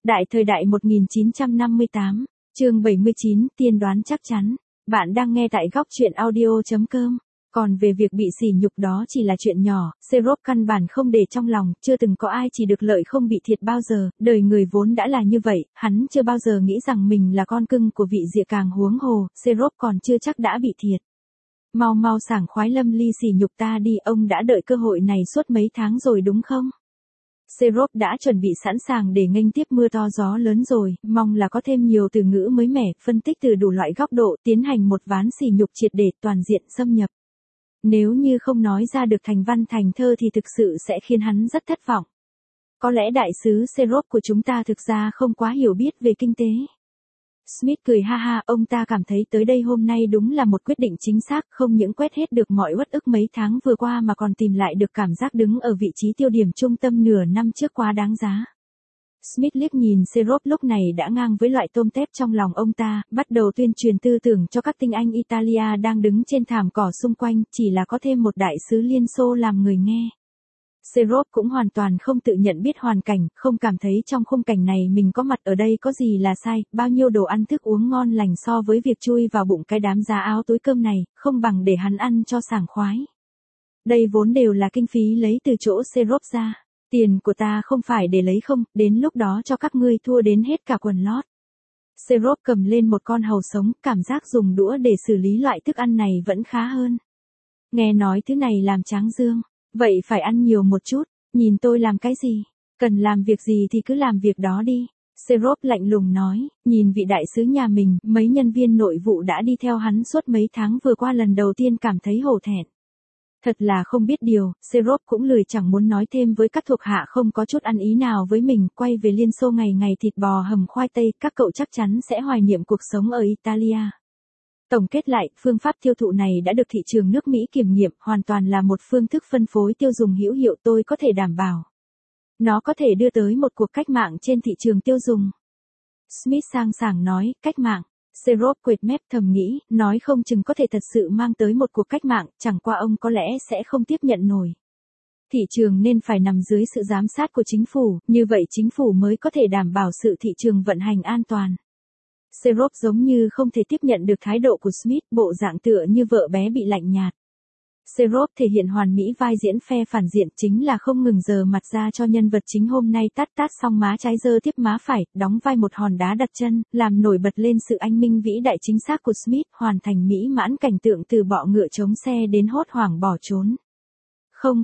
Đại thời đại 1958, chương 79, tiên đoán chắc chắn. Bạn đang nghe tại góc truyện audio.com. Còn về việc bị sỉ nhục đó chỉ là chuyện nhỏ, Serov căn bản không để trong lòng, chưa từng có ai chỉ được lợi không bị thiệt bao giờ, đời người vốn đã là như vậy, hắn chưa bao giờ nghĩ rằng mình là con cưng của vị Diệ, càng huống hồ, Serov còn chưa chắc đã bị thiệt. Mau mau sảng khoái lâm ly sỉ nhục ta đi, ông đã đợi cơ hội này suốt mấy tháng rồi đúng không? Serov đã chuẩn bị sẵn sàng để nghênh tiếp mưa to gió lớn rồi, mong là có thêm nhiều từ ngữ mới mẻ, phân tích từ đủ loại góc độ, tiến hành một ván sỉ nhục triệt để, toàn diện xâm nhập. Nếu như không nói ra được thành văn thành thơ thì thực sự sẽ khiến hắn rất thất vọng. Có lẽ đại sứ Serov của chúng ta thực ra không quá hiểu biết về kinh tế. Smith cười ha ha, ông ta cảm thấy tới đây hôm nay đúng là một quyết định chính xác, không những quét hết được mọi uất ức mấy tháng vừa qua mà còn tìm lại được cảm giác đứng ở vị trí tiêu điểm trung tâm nửa năm trước quá đáng giá. Smith liếc nhìn Serov lúc này đã ngang với loại tôm tép trong lòng ông ta, bắt đầu tuyên truyền tư tưởng cho các tinh anh Italia đang đứng trên thảm cỏ xung quanh, chỉ là có thêm một đại sứ Liên Xô làm người nghe. Serov cũng hoàn toàn không tự nhận biết hoàn cảnh, không cảm thấy trong khung cảnh này mình có mặt ở đây có gì là sai, bao nhiêu đồ ăn thức uống ngon lành so với việc chui vào bụng cái đám giá áo túi cơm này, không bằng để hắn ăn cho sảng khoái. Đây vốn đều là kinh phí lấy từ chỗ Serov ra. Tiền của ta không phải để lấy không, đến lúc đó cho các ngươi thua đến hết cả quần lót. Serov cầm lên một con hàu sống, cảm giác dùng đũa để xử lý loại thức ăn này vẫn khá hơn. Nghe nói thứ này làm tráng dương, vậy phải ăn nhiều một chút, nhìn tôi làm cái gì, cần làm việc gì thì cứ làm việc đó đi. Serov lạnh lùng nói, nhìn vị đại sứ nhà mình, mấy nhân viên nội vụ đã đi theo hắn suốt mấy tháng vừa qua lần đầu tiên cảm thấy hổ thẹn. Thật là không biết điều, Serov cũng lười chẳng muốn nói thêm với các thuộc hạ không có chút ăn ý nào với mình, quay về Liên Xô ngày ngày thịt bò hầm khoai tây, các cậu chắc chắn sẽ hoài niệm cuộc sống ở Italia. Tổng kết lại, phương pháp tiêu thụ này đã được thị trường nước Mỹ kiểm nghiệm, hoàn toàn là một phương thức phân phối tiêu dùng hữu hiệu, tôi có thể đảm bảo. Nó có thể đưa tới một cuộc cách mạng trên thị trường tiêu dùng. Smith sang sảng nói, cách mạng. Serov quệt mép thầm nghĩ, nói không chừng có thể thật sự mang tới một cuộc cách mạng, chẳng qua ông có lẽ sẽ không tiếp nhận nổi. Thị trường nên phải nằm dưới sự giám sát của chính phủ, như vậy chính phủ mới có thể đảm bảo sự thị trường vận hành an toàn. Serov giống như không thể tiếp nhận được thái độ của Smith, bộ dạng tựa như vợ bé bị lạnh nhạt. Serov thể hiện hoàn mỹ vai diễn phe phản diện, chính là không ngừng giở mặt ra cho nhân vật chính hôm nay tát xong má trái giơ tiếp má phải, đóng vai một hòn đá đặt chân, làm nổi bật lên sự anh minh vĩ đại chính xác của Smith, hoàn thành mỹ mãn cảnh tượng từ bọ ngựa chống xe đến hốt hoảng bỏ trốn. Không,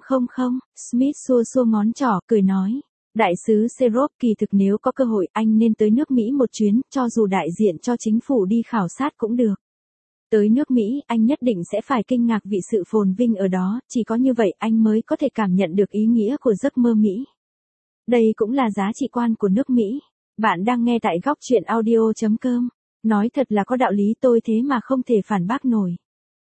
Smith xua xua ngón trỏ, cười nói. Đại sứ Serov, kỳ thực nếu có cơ hội anh nên tới nước Mỹ một chuyến, cho dù đại diện cho chính phủ đi khảo sát cũng được. Tới nước Mỹ, anh nhất định sẽ phải kinh ngạc vì sự phồn vinh ở đó, chỉ có như vậy anh mới có thể cảm nhận được ý nghĩa của giấc mơ Mỹ. Đây cũng là giá trị quan của nước Mỹ. Bạn đang nghe tại góc truyện audio.com. Nói thật là có đạo lý, tôi thế mà không thể phản bác nổi.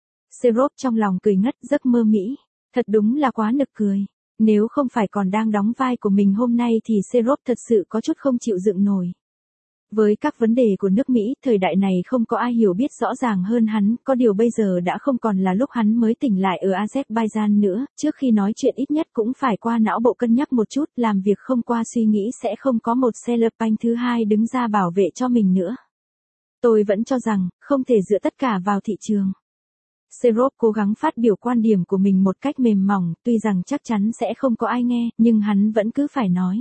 Serov trong lòng cười ngất, giấc mơ Mỹ. Thật đúng là quá nực cười. Nếu không phải còn đang đóng vai của mình hôm nay thì Serov thật sự có chút không chịu đựng nổi. Với các vấn đề của nước Mỹ, thời đại này không có ai hiểu biết rõ ràng hơn hắn, có điều bây giờ đã không còn là lúc hắn mới tỉnh lại ở Azerbaijan nữa, trước khi nói chuyện ít nhất cũng phải qua não bộ cân nhắc một chút, làm việc không qua suy nghĩ sẽ không có một Selepanh thứ hai đứng ra bảo vệ cho mình nữa. Tôi vẫn cho rằng, không thể dựa tất cả vào thị trường. Serov cố gắng phát biểu quan điểm của mình một cách mềm mỏng, tuy rằng chắc chắn sẽ không có ai nghe, nhưng hắn vẫn cứ phải nói.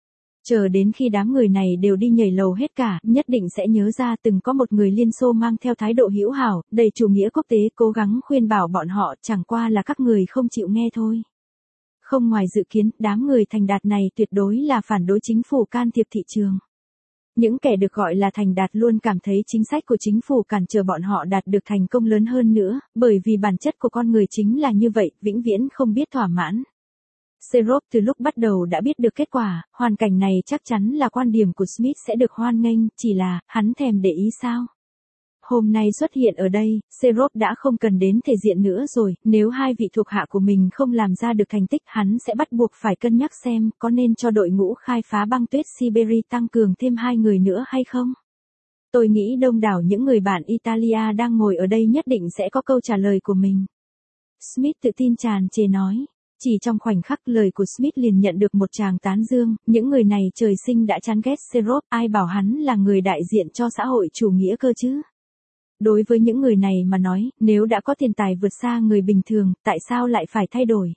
Chờ đến khi đám người này đều đi nhảy lầu hết cả, nhất định sẽ nhớ ra từng có một người Liên Xô mang theo thái độ hữu hảo, đầy chủ nghĩa quốc tế, cố gắng khuyên bảo bọn họ, chẳng qua là các người không chịu nghe thôi. Không ngoài dự kiến, đám người thành đạt này tuyệt đối là phản đối chính phủ can thiệp thị trường. Những kẻ được gọi là thành đạt luôn cảm thấy chính sách của chính phủ cản trở bọn họ đạt được thành công lớn hơn nữa, bởi vì bản chất của con người chính là như vậy, vĩnh viễn không biết thỏa mãn. Serov từ lúc bắt đầu đã biết được kết quả, hoàn cảnh này chắc chắn là quan điểm của Smith sẽ được hoan nghênh, chỉ là, hắn thèm để ý sao? Hôm nay xuất hiện ở đây, Serov đã không cần đến thể diện nữa rồi, nếu hai vị thuộc hạ của mình không làm ra được thành tích, hắn sẽ bắt buộc phải cân nhắc xem có nên cho đội ngũ khai phá băng tuyết Siberia tăng cường thêm 2 người nữa hay không? Tôi nghĩ đông đảo những người bạn Italia đang ngồi ở đây nhất định sẽ có câu trả lời của mình. Smith tự tin tràn trề nói. Chỉ trong khoảnh khắc lời của Smith liền nhận được một tràng tán dương, những người này trời sinh đã chán ghét Xerop, ai bảo hắn là người đại diện cho xã hội chủ nghĩa cơ chứ. Đối với những người này mà nói, nếu đã có tiền tài vượt xa người bình thường, tại sao lại phải thay đổi?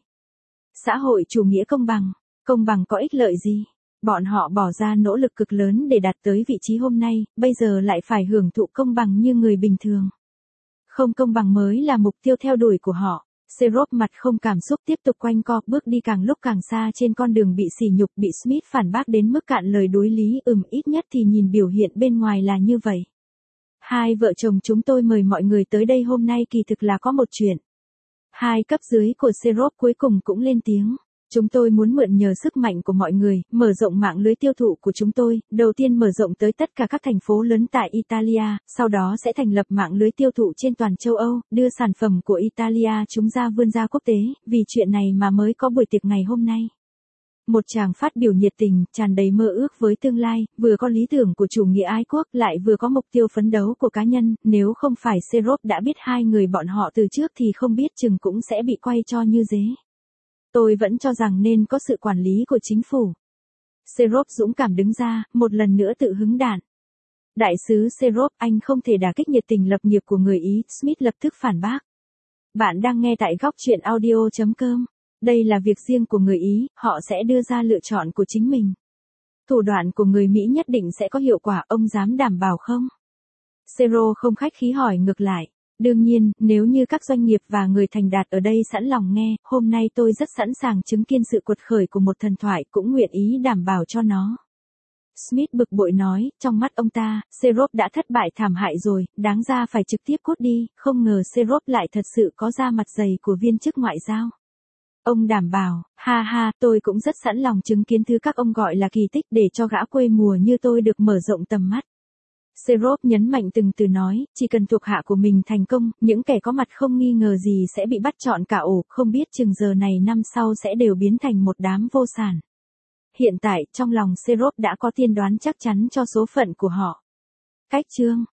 Xã hội chủ nghĩa công bằng có ích lợi gì? Bọn họ bỏ ra nỗ lực cực lớn để đạt tới vị trí hôm nay, bây giờ lại phải hưởng thụ công bằng như người bình thường. Không công bằng mới là mục tiêu theo đuổi của họ. Xerop mặt không cảm xúc tiếp tục quanh co, bước đi càng lúc càng xa trên con đường bị sỉ nhục, bị Smith phản bác đến mức cạn lời đối lý. Ít nhất thì nhìn biểu hiện bên ngoài là như vậy. Hai vợ chồng chúng tôi mời mọi người tới đây hôm nay kỳ thực là có một chuyện. Hai cấp dưới của Xerop cuối cùng cũng lên tiếng. Chúng tôi muốn mượn nhờ sức mạnh của mọi người, mở rộng mạng lưới tiêu thụ của chúng tôi, đầu tiên mở rộng tới tất cả các thành phố lớn tại Italia, sau đó sẽ thành lập mạng lưới tiêu thụ trên toàn châu Âu, đưa sản phẩm của Italia chúng ra vươn ra quốc tế, vì chuyện này mà mới có buổi tiệc ngày hôm nay. Một chàng phát biểu nhiệt tình, tràn đầy mơ ước với tương lai, vừa có lý tưởng của chủ nghĩa ái quốc lại vừa có mục tiêu phấn đấu của cá nhân, nếu không phải Xerop đã biết hai người bọn họ từ trước thì không biết chừng cũng sẽ bị quay cho như dế. Tôi vẫn cho rằng nên có sự quản lý của chính phủ. Xerop dũng cảm đứng ra, một lần nữa tự hứng đạn. Đại sứ Xerop, anh không thể đả kích nhiệt tình lập nghiệp của người Ý, Smith lập tức phản bác. Bạn đang nghe tại góc truyện audio.com. Đây là việc riêng của người Ý, họ sẽ đưa ra lựa chọn của chính mình. Thủ đoạn của người Mỹ nhất định sẽ có hiệu quả, ông dám đảm bảo không? Xero không khách khí hỏi ngược lại. Đương nhiên, nếu như các doanh nghiệp và người thành đạt ở đây sẵn lòng nghe, hôm nay tôi rất sẵn sàng chứng kiến sự quật khởi của một thần thoại, cũng nguyện ý đảm bảo cho nó. Smith bực bội nói, trong mắt ông ta, Xerop đã thất bại thảm hại rồi, đáng ra phải trực tiếp cút đi, không ngờ Xerop lại thật sự có da mặt dày của viên chức ngoại giao. Ông đảm bảo, ha ha, tôi cũng rất sẵn lòng chứng kiến thứ các ông gọi là kỳ tích để cho gã quê mùa như tôi được mở rộng tầm mắt. Xerop nhấn mạnh từng từ nói, chỉ cần thuộc hạ của mình thành công, những kẻ có mặt không nghi ngờ gì sẽ bị bắt trọn cả ổ, không biết chừng giờ này năm sau sẽ đều biến thành một đám vô sản. Hiện tại, trong lòng Xerop đã có tiên đoán chắc chắn cho số phận của họ. Cách chương